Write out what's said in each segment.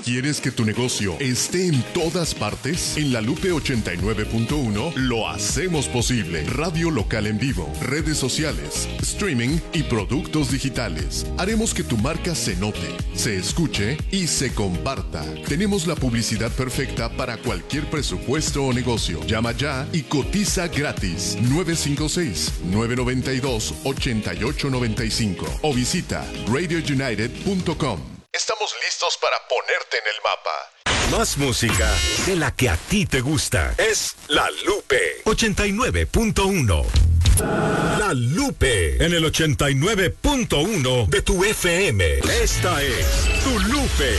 ¿Quieres que tu negocio esté en todas partes? En La Lupe 89.1 lo hacemos posible. Radio local en vivo, redes sociales, streaming y productos digitales. Haremos que tu marca se note, se escuche y se comparta. Tenemos la publicidad perfecta para cualquier presupuesto o negocio. Llama ya y cotiza gratis. 956-992-8895 o visita radiounited.com. Estamos listos para ponerte en el mapa. Más música de la que a ti te gusta. Es La Lupe 89.1. La Lupe en el 89.1 de tu FM. Esta es Tu Lupe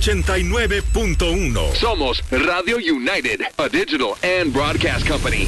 89.1. Somos Radio United, a digital and broadcast company.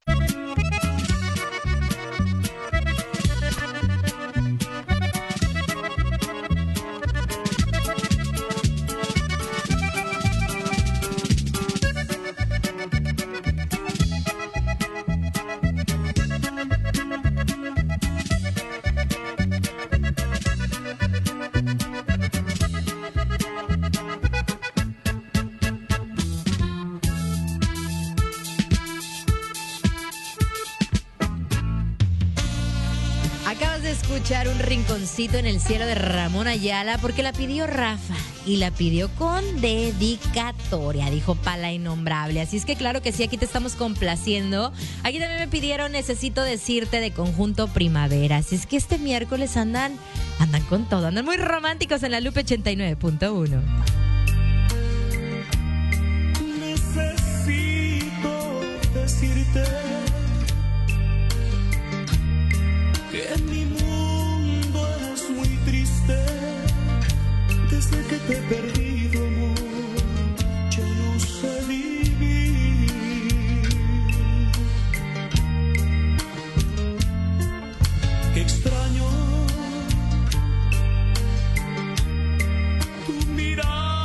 Un rinconcito en el cielo de Ramón Ayala porque la pidió Rafa y la pidió con dedicatoria, dijo Pala Innombrable. Así es que claro que sí, aquí te estamos complaciendo. Aquí también me pidieron Necesito Decirte de Conjunto Primavera. Así es que este miércoles andan con todo, andan muy románticos en La Lupe 89.1. Necesito decirte que mi mundo es muy triste. Desde que te he perdido, amor, ya no sé vivir. Qué extraño tu mirada.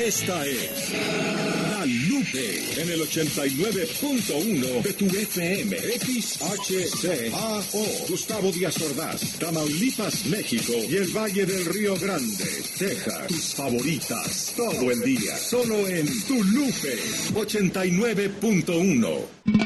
Esta es La Lupe en el 89.1 de tu FM. XHCAO. Gustavo Díaz Ordaz, Tamaulipas, México y el Valle del Río Grande, Texas. Tus favoritas todo el día. Solo en Tu Lupe 89.1.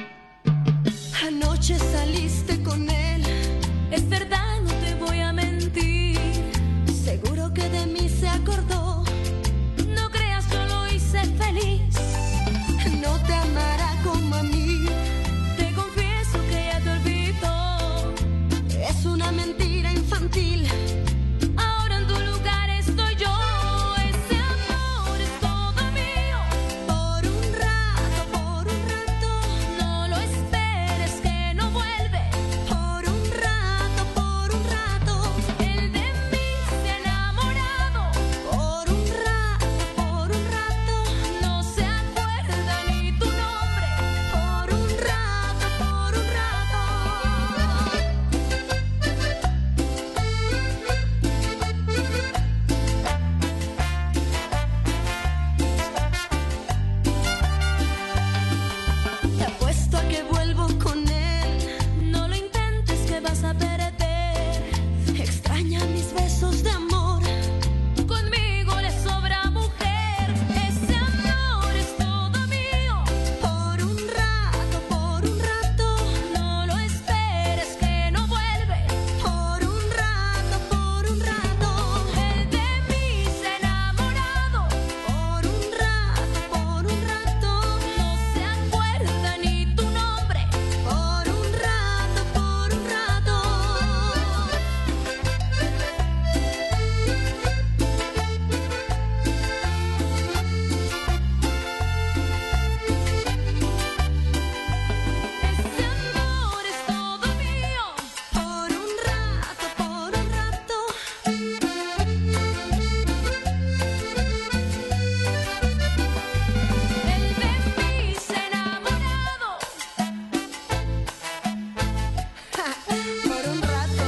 Anoche saliste con él. Es verdad, no te voy a mentir. Seguro que de mí se acordó. No creas, yo lo hice feliz. No te amará como a mí. Te confieso que ya te olvidó. Es una mentira infantil. Ahora en tu lugar estoy yo. Ese amor es todo mío. Por un rato, no lo esperes que no vuelve. Por un rato, él de mí se ha enamorado. Por un rato, no se acuerda ni tu nombre. Por un rato. Te apuesto a que vuelvo con él. No lo intentes que vas a perder. Extraña mis besos de amor. Conmigo le sobra mujer. Ese amor es todo mío. Por un rato, no lo esperes que no vuelve. Por un rato, él de mí se ha enamorado. Por un rato, no se acuerda ni tu nombre. Por un rato. Ese amor es todo mío. Por un rato. Él de mí se ha enamorado. Por un rato.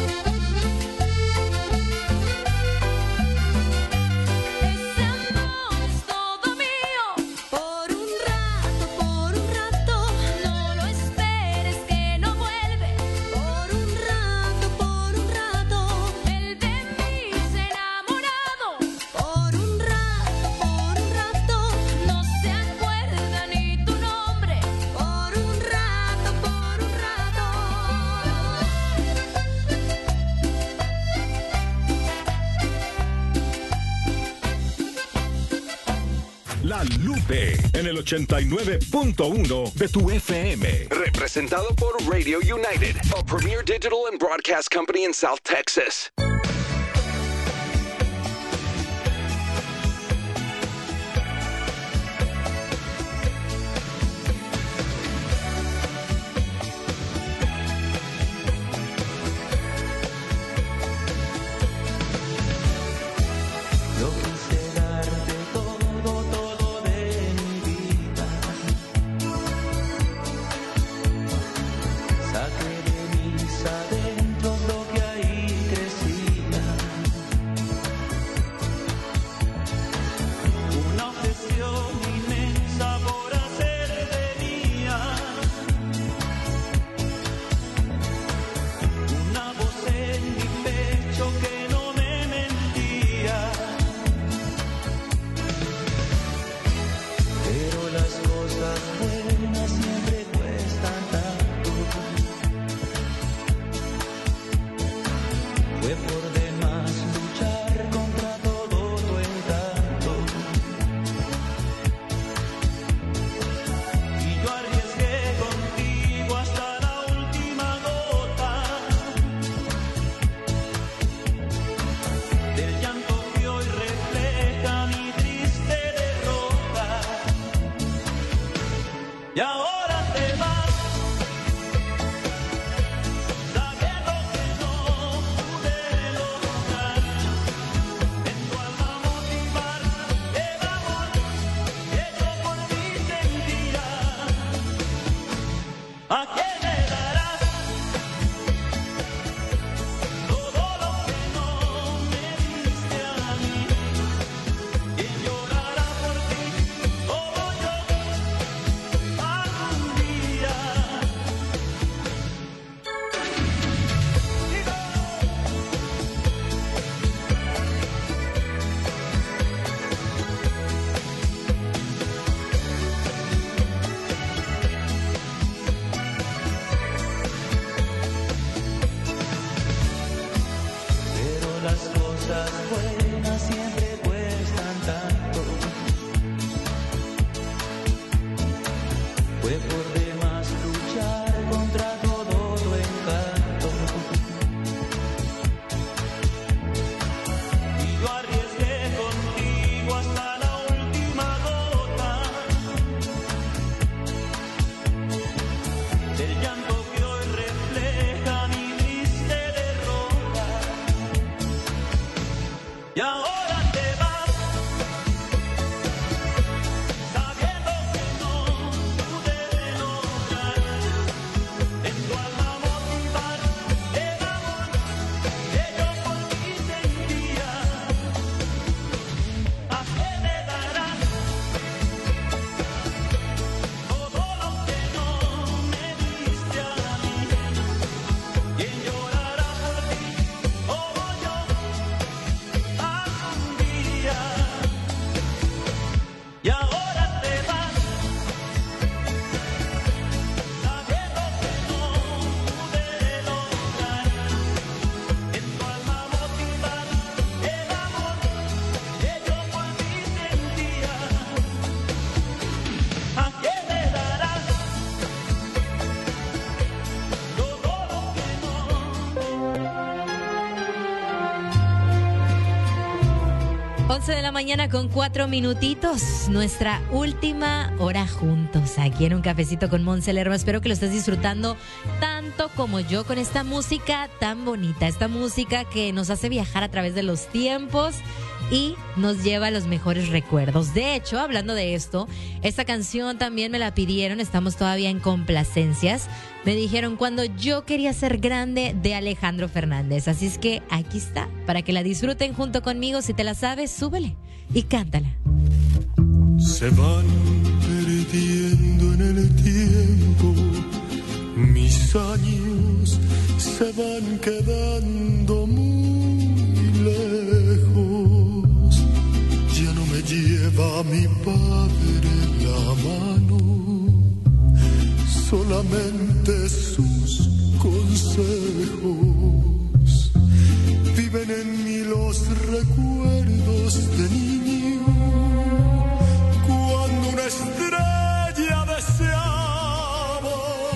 Ese amor es todo mío. Por un rato, no lo esperes que no vuelve. Por un rato, él de mí se ha enamorado. Por un rato, no se acuerda ni tu nombre. Por un rato. La Lupe en el 89.1 de tu FM. Representado por Radio United, a premier digital and broadcast company in South Texas. Yo quise darte todo de mi vida. Saqué de mis adentros lo que ahí crecí. 11 de la mañana con 4 minutitos. Nuestra última hora juntos aquí en Un Cafecito con Monse Lerma. Espero que lo estés disfrutando tanto como yo con esta música tan bonita. Esta música que nos hace viajar a través de los tiempos y nos lleva a los mejores recuerdos. De hecho, hablando de esto, esta canción también me la pidieron. Estamos todavía en complacencias. Me dijeron Cuando yo quería ser grande, de Alejandro Fernández. Así es que aquí está, para que la disfruten junto conmigo. Si te la sabes, súbele y cántala. Se van perdiendo en el tiempo, mis años se van quedando muy lejos. Ya no me lleva mi padre la mano, solamente sus consejos. Viven en mí los recuerdos de niño, cuando una estrella deseaba.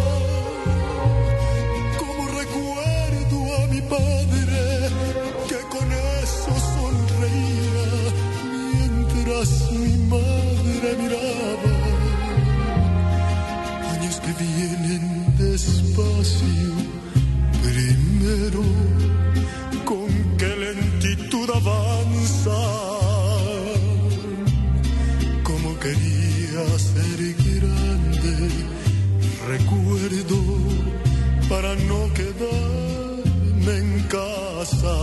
Como recuerdo a mi padre, que con eso sonreía, mientras mi madre miraba. Años que vienen despacio, primero, con qué lentitud avanza. Como quería ser grande, recuerdo, para no quedarme en casa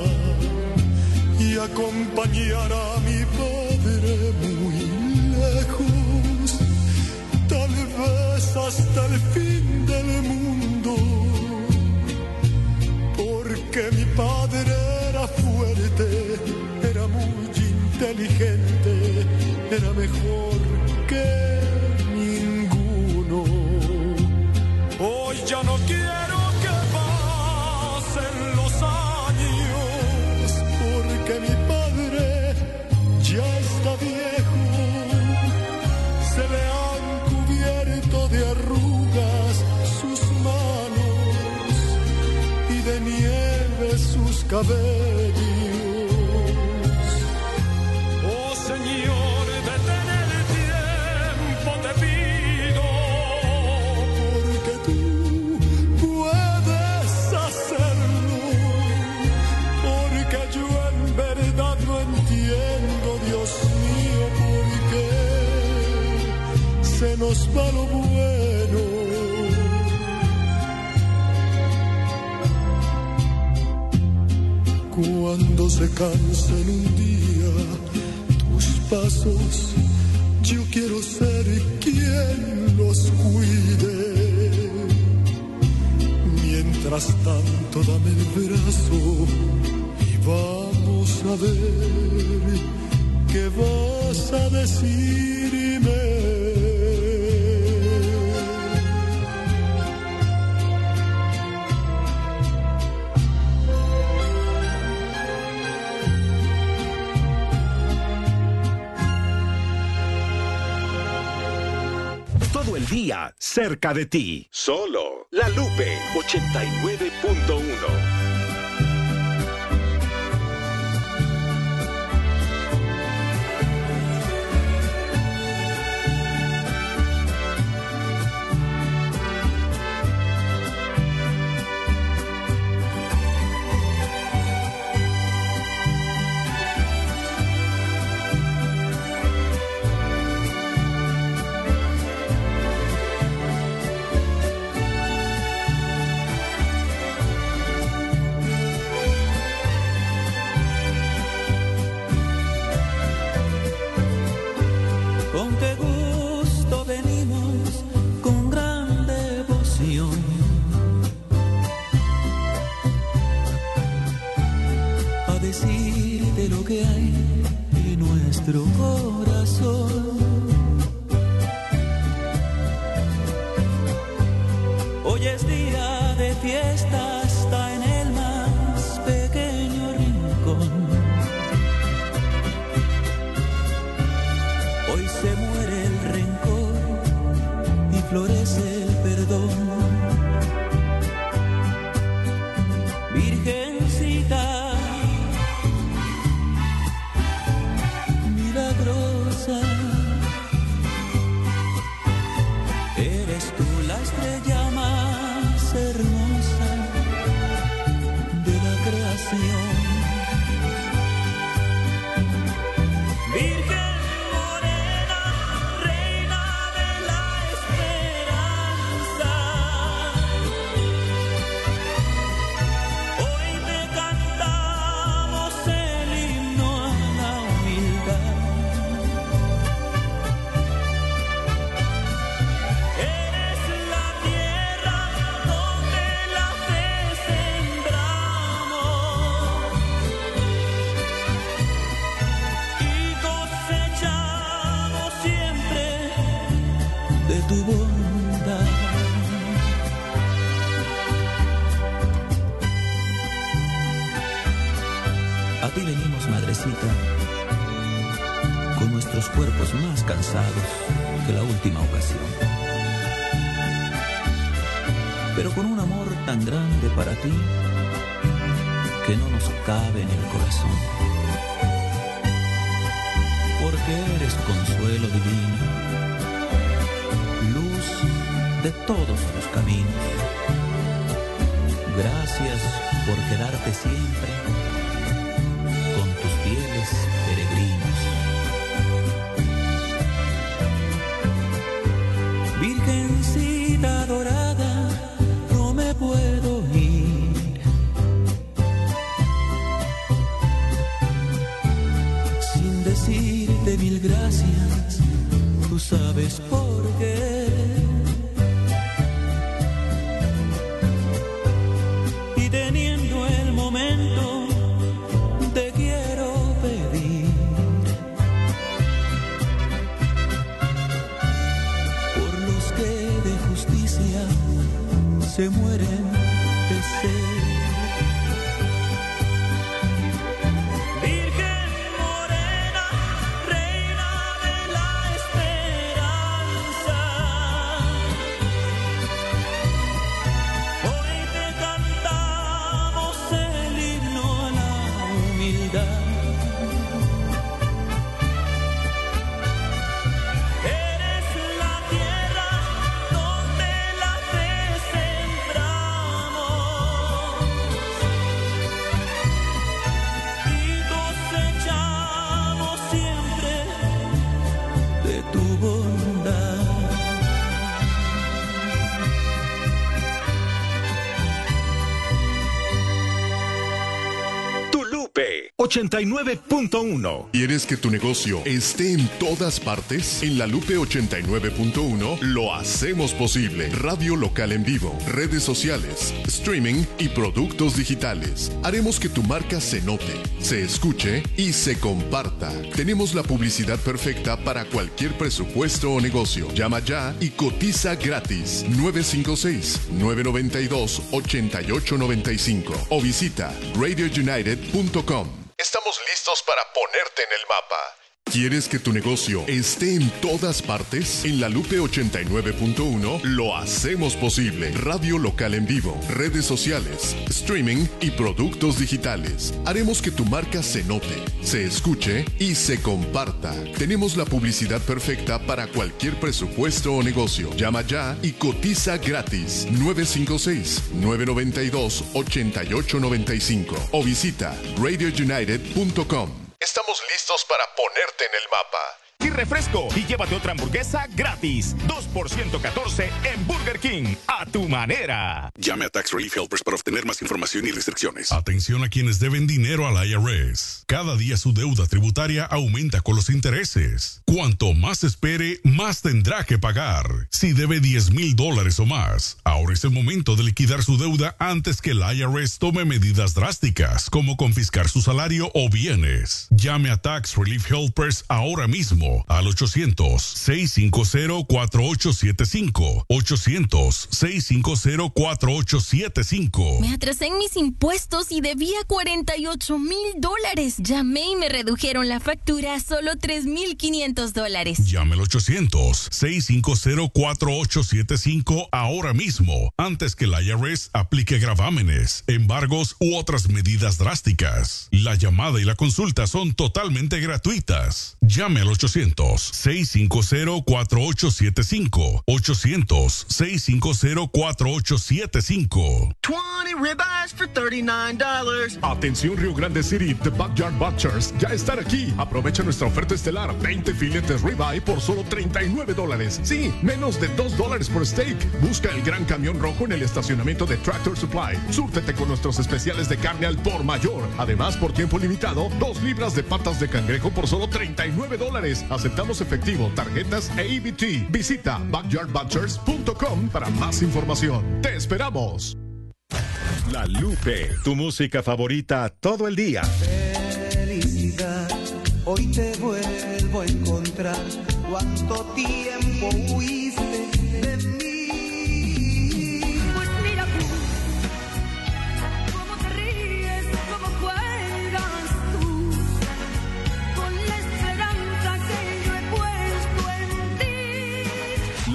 y acompañar a mi padre muy lejos, tal vez hasta el fin del mundo, porque mi padre era fuerte, era muy inteligente, era mejor que ninguno. Hoy ya no quiero que pasen los años, porque mi padre ya está viejo, se le han cubierto de arrugas sus manos y de nieve sus cabellos. Oh Señor, detén el tiempo, te pido, porque tú puedes hacerlo, porque yo en verdad no entiendo, Dios mío, por qué se nos va lo bueno. Cuando se cansen un día tus pasos, yo quiero ser quien los cuide. Mientras tanto dame el brazo y vamos a ver qué vas a decirme. Todo el día cerca de ti. Solo La Lupe 89.1. Con qué gusto venimos con gran devoción a decirte lo que hay en nuestro corazón. Hoy es día de fiesta hasta en el más pequeño rincón. Hoy se muere el rencor y florece el perdón. Virgencita, nuestros cuerpos más cansados que la última ocasión. Pero con un amor tan grande para ti que no nos cabe en el corazón. Porque eres consuelo divino, luz de todos los caminos. Gracias por quedarte siempre con tus fieles peregrinos. Virgencita dorada, no me puedo ir sin decirte mil gracias, tú sabes por qué. Y teniendo el momento, te quiero pedir por los que de justicia se mueren de sed. Virgen morena, reina de la esperanza, hoy te cantamos el himno a la humildad. Eres la tierra donde la fe sembramos y cosechamos siempre de tu bondad. Tu Lupe 89.1. ¿Quieres que tu negocio esté en todas partes? En la Lupe 89.1 lo hacemos posible. Radio local en vivo, redes sociales, streaming y productos digitales. Haremos que tu marca se note, se escuche y se comparta. Tenemos la publicidad perfecta para cualquier presupuesto o negocio. Llama ya y cotiza gratis. 956-992-8895 o visita radiounited.com. Estamos listos para ponerte en el mapa. ¿Quieres que tu negocio esté en todas partes? En la Lupe 89.1 lo hacemos posible. Radio local en vivo, redes sociales, streaming y productos digitales. Haremos que tu marca se note, se escuche y se comparta. Tenemos la publicidad perfecta para cualquier presupuesto o negocio. Llama ya y cotiza gratis. 956-992-8895 o visita radiounited.com. Estamos listos para ponerte en el mapa. Y refresco y llévate otra hamburguesa gratis. 2% 14 en Burger King. A tu manera. Llame a Tax Relief Helpers para obtener más información y restricciones. Atención a quienes deben dinero al IRS. Cada día su deuda tributaria aumenta con los intereses. Cuanto más espere, más tendrá que pagar. Si debe $10,000 o más, ahora es el momento de liquidar su deuda antes que el IRS tome medidas drásticas, como confiscar su salario o bienes. Llame a Tax Relief Helpers ahora mismo al 800-650-4875. 800-650-4875. Me atrasé en mis impuestos y debía $48,000. Llamé y me redujeron la factura a solo $3,500. Llame al 800-650-4875 ahora mismo, antes que el IRS aplique gravámenes, embargos u otras medidas drásticas. La llamada y la consulta son totalmente gratuitas. Llame al 800-650-4875. 800-650-4875. 20 ribeyes for $39. Atención Rio Grande City, The Backyard Butchers ya están aquí. Aprovecha nuestra oferta estelar, 20 filetes ribeye por solo $39. Sí, menos de $2 por steak. Busca el gran camión rojo en el estacionamiento de Tractor Supply. Súrtete con nuestros especiales de carne al por mayor. Además, por tiempo limitado, 2 libras de patas de cangrejo por solo $39. Aceptamos efectivo, tarjetas e EBT. Visita backyardbutchers.com para más información. ¡Te esperamos! La Lupe, tu música favorita todo el día. Felicidad, hoy te vuelvo a encontrar. ¿Cuánto tiempo huiste de mí? Pues mira tú, cómo te ríes, cómo juegas tú, con la esperanza que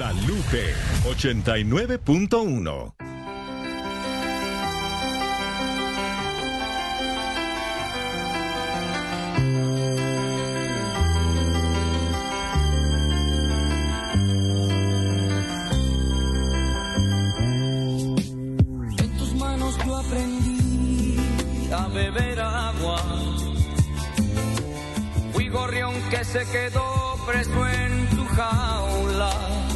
La Lupe 89.1. En tus manos yo aprendí a beber agua. Fui gorrión que se quedó preso en tu jaula,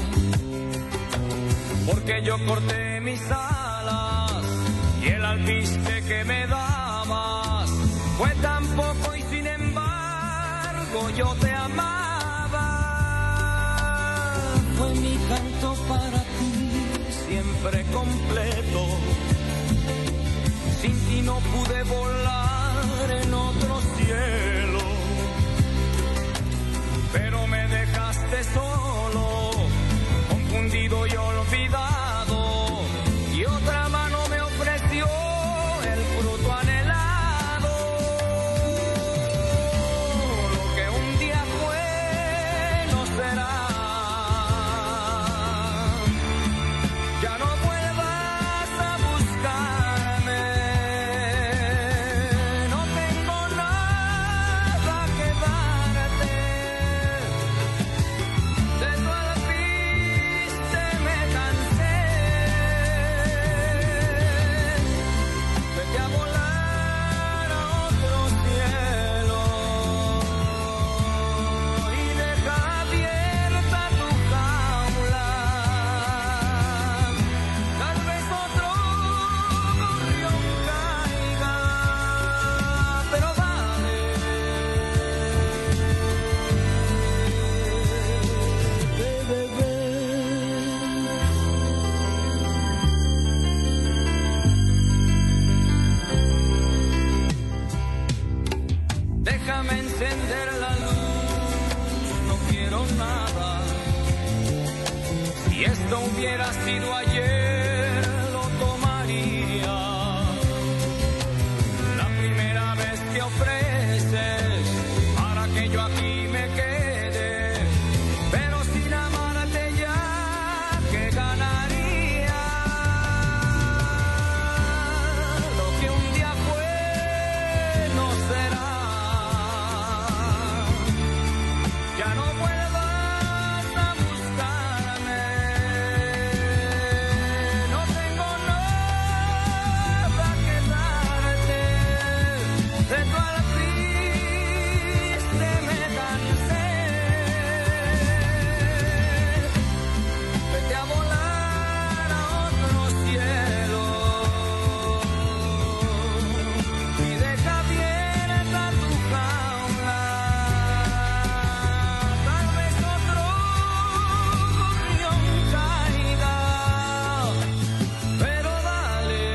porque yo corté mis alas y el alpiste que me dabas fue tan poco y sin embargo yo te amaba. Fue mi canto para ti siempre completo, sin ti no pude volar en otro cielo, pero me dejaste solo, confundido y olvidado, y otra mano me ofreció el fruto anhelado. Lo que un día fue no será. Ya no vuelvas a buscarme, no tengo nada que darte. De tu alpiste me cansé, vete a volar a otro cielo y deja abierta tu jaula. Tal vez otro gorrión caiga, pero dale, bebé. Déjame encender la luz, no quiero nada. Si esto hubiera sido ayer, lo tomaría. La primera vez que ofreces para que yo aquí me quede, pero sin amarte ya, ¿qué ganaría? Lo que un día fue no será. Ya no vuelvas a buscarme, no tengo nada que darte. De tu alpiste me cansé, vete a volar a otro cielo y deja abierta tu jaula. Tal vez otro gorrión caiga, pero dale,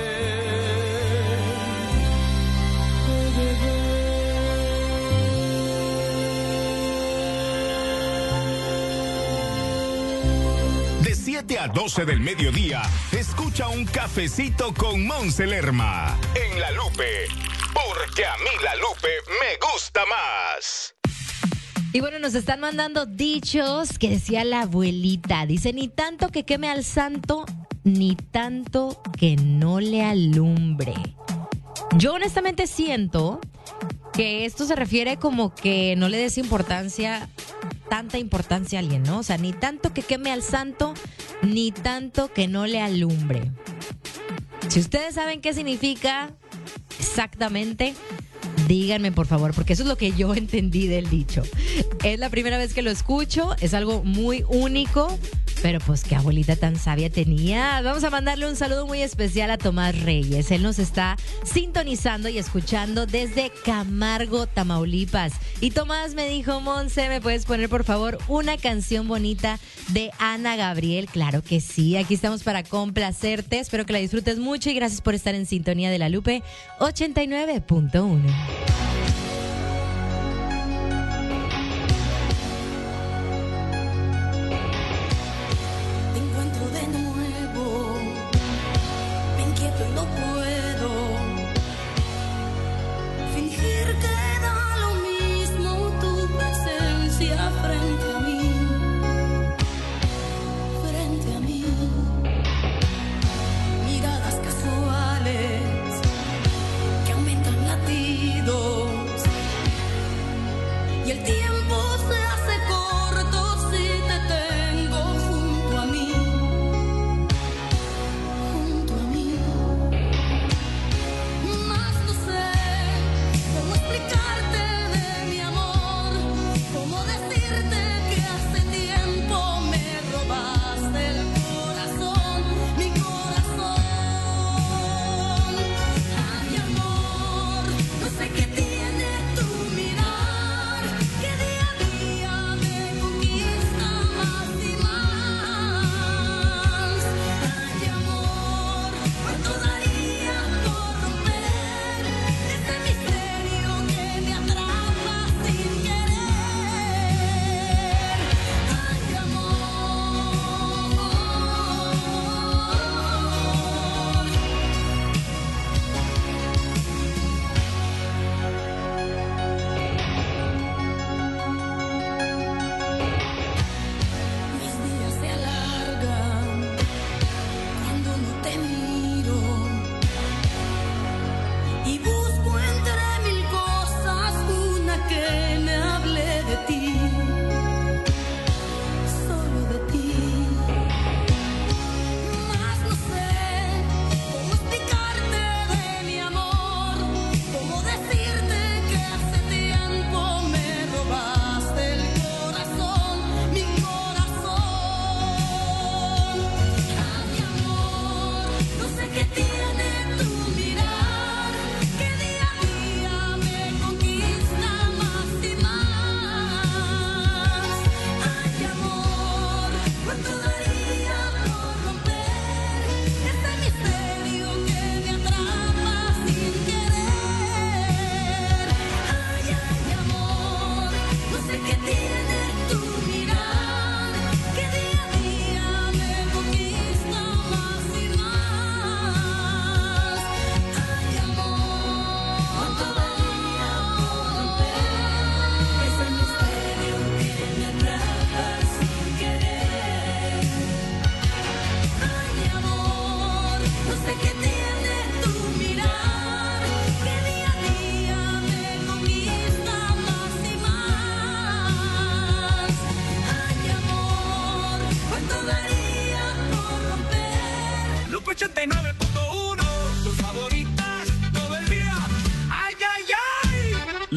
De 7 a 12 del mediodía, escucha un cafecito con Monse Lerma en La Lupe, porque a mí La Lupe me gusta más. Y bueno, nos están mandando dichos que decía la abuelita. Dice, ni tanto que queme al santo, ni tanto que no le alumbre. Yo honestamente siento que esto se refiere como que no le des tanta importancia a alguien, ¿no? O sea, ni tanto que queme al santo, ni tanto que no le alumbre. Si ustedes saben qué significa exactamente, díganme por favor, porque eso es lo que yo entendí del dicho. Es la primera vez que lo escucho, es algo muy único, pero pues qué abuelita tan sabia tenía. Vamos a mandarle un saludo muy especial a Tomás Reyes. Él nos está sintonizando y escuchando desde Camargo, Tamaulipas. Y Tomás me dijo, Monse, ¿me puedes poner por favor una canción bonita de Ana Gabriel? Claro que sí, aquí estamos para complacerte. Espero que la disfrutes mucho y gracias por estar en sintonía de La Lupe 89.1.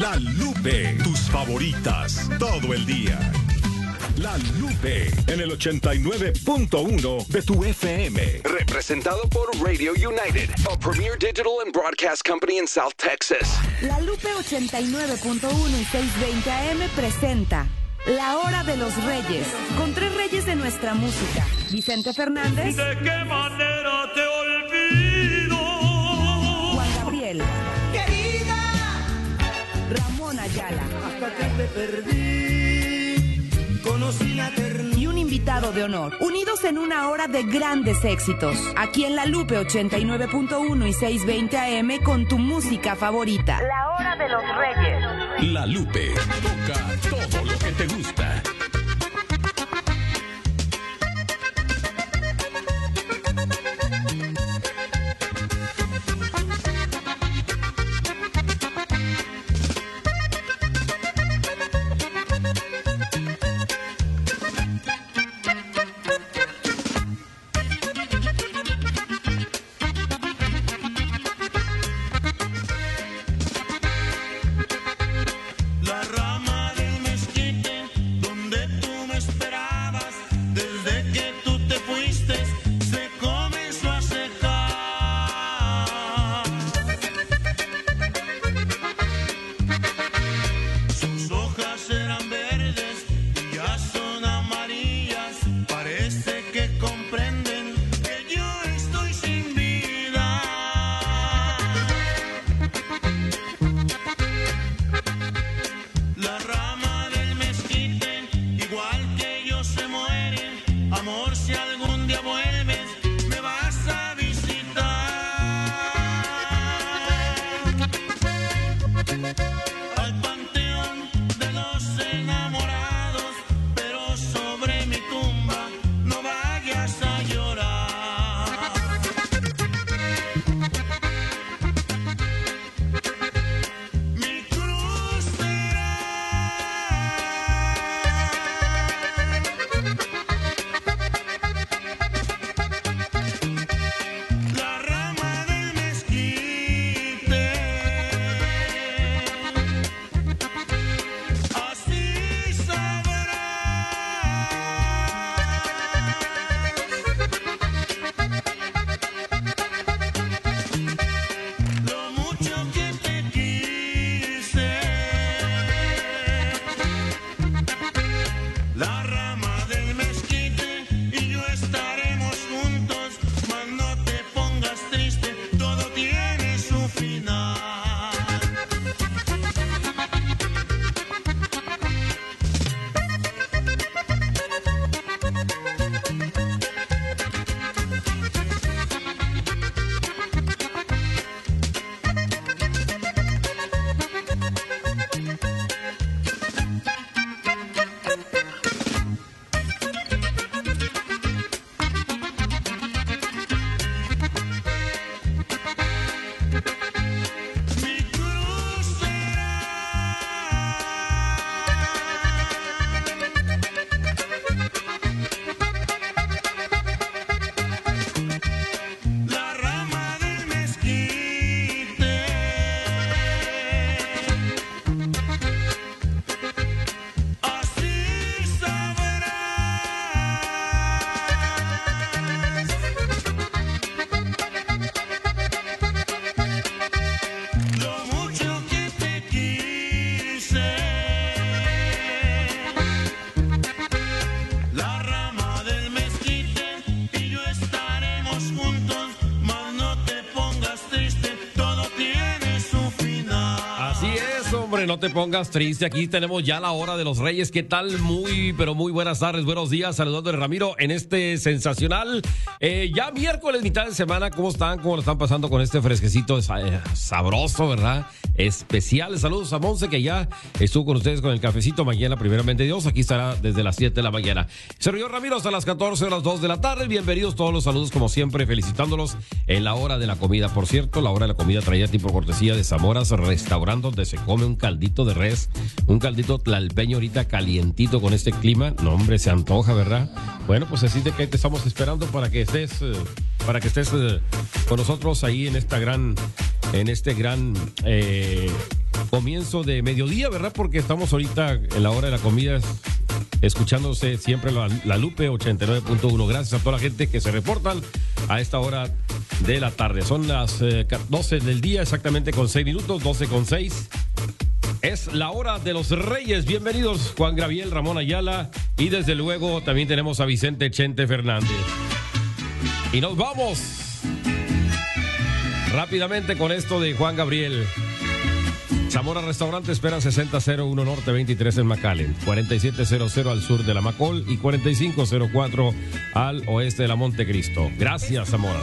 La Lupe, tus favoritas todo el día. La Lupe en el 89.1 de tu FM. Representado por Radio United, a premier digital and broadcast company in South Texas. La Lupe 89.1 y 620 AM presenta La Hora de los Reyes, con tres reyes de nuestra música. Vicente Fernández. ¿De qué manera te olvido? Juan Gabriel. Querida. Ramón Ayala. Hasta que te perdí, conocí la ternura. Y un invitado de honor, unidos en una hora de grandes éxitos. Aquí en La Lupe 89.1 y 620 AM con tu música favorita. La Hora de los Reyes. La Lupe, toca todo lo que te gusta. La rama del mezquite, donde tú me esperabas, desde que tú te fuiste, se comenzó a secar. Sus hojas eran verdes y ya son amarillas. Parece que comprenden que yo estoy sin vida. La rama del mezquite, igual que yo, se muere. Amor, si algún día vuelves, me vas a visitar. Al panteón de los enamorados, pero sobre mi tumba no vayas a llorar. Mi cruz será la rama del mezquite. Así sabrás lo mucho que te quise. La rama del mezquite y yo estaremos juntos, mas no te pongas triste, todo tiene su final. Mi cruz será la rama del mezquite. Así sabrás lo mucho que te quise. La rama del mezquite y yo estaremos juntos, mas no te pongas triste, todo tiene su final. Así es, hombre, no te pongas triste. Aquí tenemos ya la hora de los Reyes. ¿Qué tal? Muy, pero muy buenas tardes, buenos días. Saludando a Ramiro en este sensacional. Ya miércoles, mitad de semana. ¿Cómo están? ¿Cómo lo están pasando con este fresquecito sabroso, verdad? Especial. Saludos a Monse, que ya estuvo con ustedes con el cafecito. Mañana, primeramente Dios, aquí estará desde las 7 de la mañana. Servidor Ramiro hasta las 14 horas 2 de la tarde. Bienvenidos todos los saludos, como siempre, felicitándolos en la hora de la comida. Por cierto, la hora de la comida traía tipo cortesía de Zamora's Restaurant, donde se come un caldito de res, un caldito tlalpeño ahorita calientito con este clima. No, hombre, se antoja, ¿verdad? Bueno, pues así de que te estamos esperando para que estés con nosotros ahí en este gran comienzo de mediodía, ¿verdad? Porque estamos ahorita en la hora de la comida, escuchándose siempre la Lupe 89.1. Gracias a toda la gente que se reportan a esta hora de la tarde. Son las 12 del día, exactamente con 6 minutos, 12:06. Es la hora de los Reyes. Bienvenidos, Juan Gabriel, Ramón Ayala, y desde luego también tenemos a Vicente Chente Fernández. Y nos vamos rápidamente con esto de Juan Gabriel. Zamora Restaurante espera 6001 Norte 23 en McAllen, 4700 al sur de la Macol y 4504 al oeste de la Montecristo. Gracias, Zamora.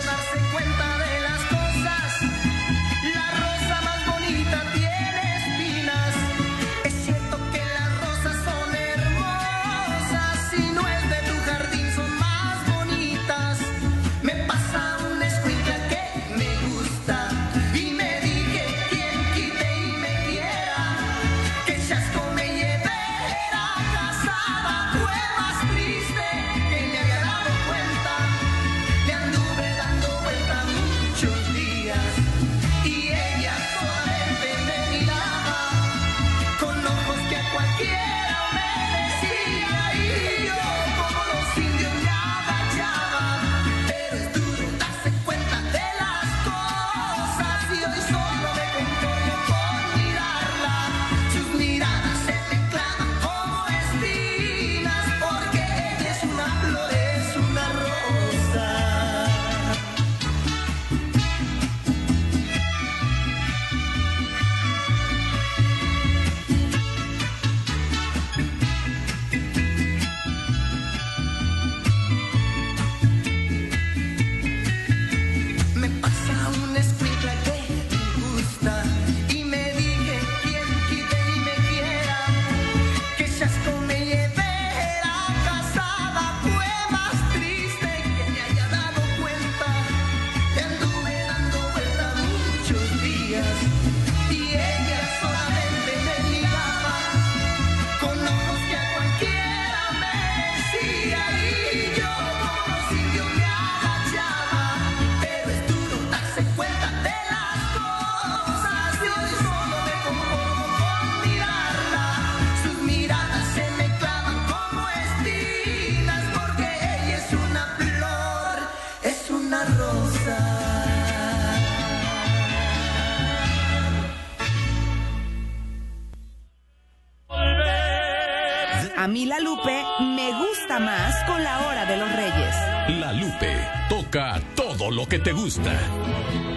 A mí la Lupe me gusta más con la hora de los Reyes. La Lupe toca todo lo que te gusta.